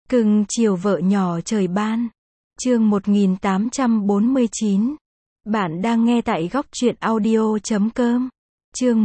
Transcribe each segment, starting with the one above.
Cưng chiều vợ nhỏ trời ban. Chương 1849. Bạn đang nghe tại góc truyện audio.com. Chương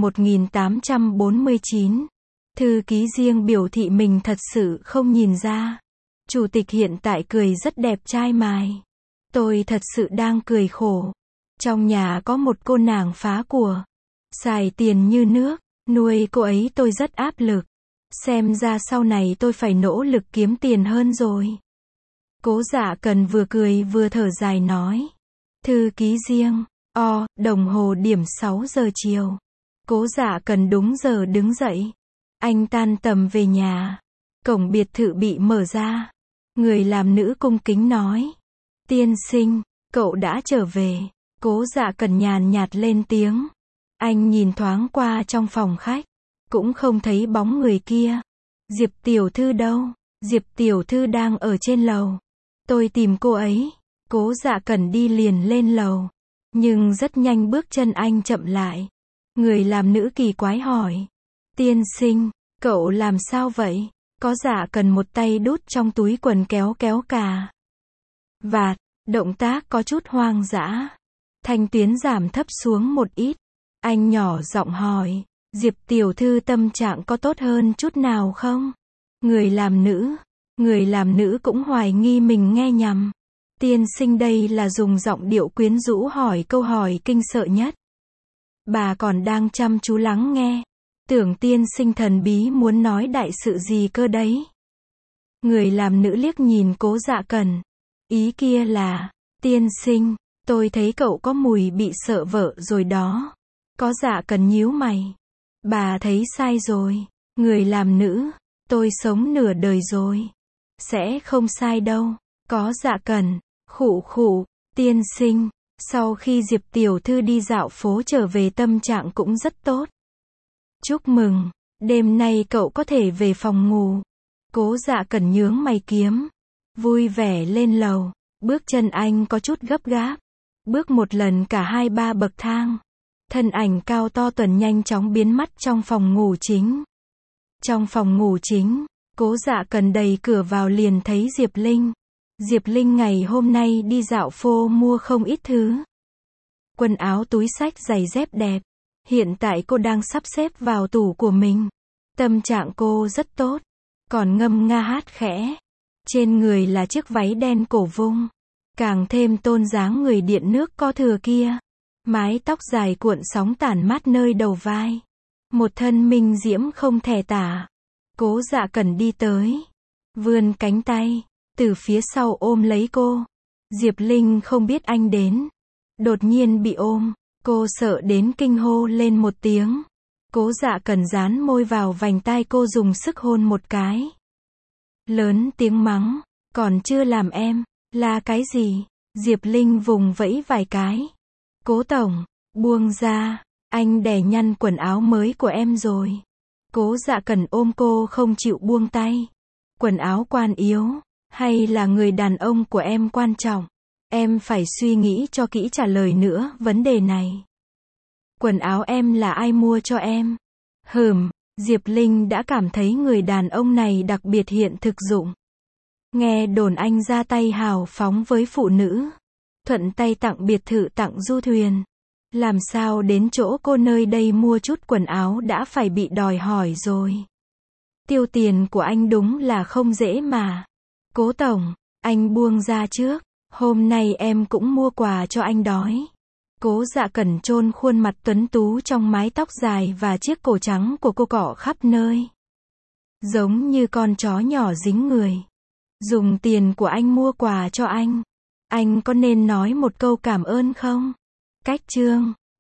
1849. Thư ký riêng biểu thị mình thật sự không nhìn ra. Chủ tịch hiện tại cười rất đẹp trai mài. Tôi thật sự đang cười khổ. Trong nhà có một cô nàng phá của. Xài tiền như nước. Nuôi cô ấy tôi rất áp lực. Xem ra sau này tôi phải nỗ lực kiếm tiền hơn rồi. Cố Dạ Cần vừa cười vừa thở dài nói. Thư ký riêng. Đồng hồ điểm 6 giờ chiều. Cố Dạ Cần đúng giờ đứng dậy. Anh tan tầm về nhà. Cổng biệt thự bị mở ra. Người làm nữ cung kính nói. Tiên sinh, cậu đã trở về. Cố Dạ Cần nhàn nhạt lên tiếng. Anh nhìn thoáng qua trong phòng khách. Cũng không thấy bóng người kia. Diệp tiểu thư đâu? Diệp tiểu thư đang ở trên lầu. Tôi tìm cô ấy. Cố Dạ Cần đi liền lên lầu. Nhưng rất nhanh bước chân anh chậm lại. Người làm nữ kỳ quái hỏi. Tiên sinh, cậu làm sao vậy? Có Dạ Cần một tay đút trong túi quần kéo cà vạt. Động tác có chút hoang dã. Thanh tuyến giảm thấp xuống một ít. Anh nhỏ giọng hỏi. Diệp tiểu thư tâm trạng có tốt hơn chút nào không? Người làm nữ cũng hoài nghi mình nghe nhầm. Tiên sinh đây là dùng giọng điệu quyến rũ hỏi câu hỏi kinh sợ nhất. Bà còn đang chăm chú lắng nghe. Tưởng tiên sinh thần bí muốn nói đại sự gì cơ đấy. Người làm nữ liếc nhìn Cố Dạ Cần. Ý kia là, tiên sinh, tôi thấy cậu có mùi bị sợ vợ rồi đó. Có Dạ Cần nhíu mày. Bà thấy sai rồi. Người làm nữ, tôi sống nửa đời rồi. Sẽ không sai đâu. Có Dạ Cần, khụ, tiên sinh, sau khi Diệp tiểu thư đi dạo phố trở về tâm trạng cũng rất tốt. Chúc mừng, đêm nay cậu có thể về phòng ngủ. Cố Dạ Cần nhướng mày kiếm. Vui vẻ lên lầu, bước chân anh có chút gấp gáp. Bước một lần cả 2-3 bậc thang. Thân ảnh cao to tuần nhanh chóng biến mất trong phòng ngủ chính. Trong phòng ngủ chính, Cố Dạ Cần đẩy cửa vào liền thấy Diệp Linh. Diệp Linh ngày hôm nay đi dạo phố mua không ít thứ. Quần áo túi xách giày dép đẹp. Hiện tại cô đang sắp xếp vào tủ của mình. Tâm trạng cô rất tốt. Còn ngâm nga hát khẽ. Trên người là chiếc váy đen cổ vung. Càng thêm tôn dáng người điện nước có thừa kia. Mái tóc dài cuộn sóng tản mát nơi đầu vai. Một thân minh diễm không thể tả. Cố Dạ Cần đi tới. Vươn cánh tay. Từ phía sau ôm lấy cô. Diệp Linh không biết anh đến. Đột nhiên bị ôm. Cô sợ đến kinh hô lên một tiếng. Cố Dạ Cần dán môi vào vành tai cô dùng sức hôn một cái. Lớn tiếng mắng. Còn chưa làm em. Là cái gì? Diệp Linh vùng vẫy vài cái. Cố tổng, buông ra. Anh đè nhăn quần áo mới của em rồi. Cố Dạ Cần ôm cô không chịu buông tay. Quần áo quan yếu. Hay là người đàn ông của em quan trọng? Em phải suy nghĩ cho kỹ trả lời nữa vấn đề này. Quần áo em là ai mua cho em? Diệp Linh đã cảm thấy người đàn ông này đặc biệt hiện thực dụng. Nghe đồn anh ra tay hào phóng với phụ nữ. Thuận tay tặng biệt thự tặng du thuyền. Làm sao đến chỗ cô nơi đây mua chút quần áo đã phải bị đòi hỏi rồi. Tiêu tiền của anh đúng là không dễ mà. Cố tổng, anh buông ra trước. Hôm nay em cũng mua quà cho anh đói. Cố Dạ Cần chôn khuôn mặt tuấn tú trong mái tóc dài và chiếc cổ trắng của cô cọ khắp nơi. Giống như con chó nhỏ dính người. Dùng tiền của anh mua quà cho anh. Anh có nên nói một câu cảm ơn không? Cách chương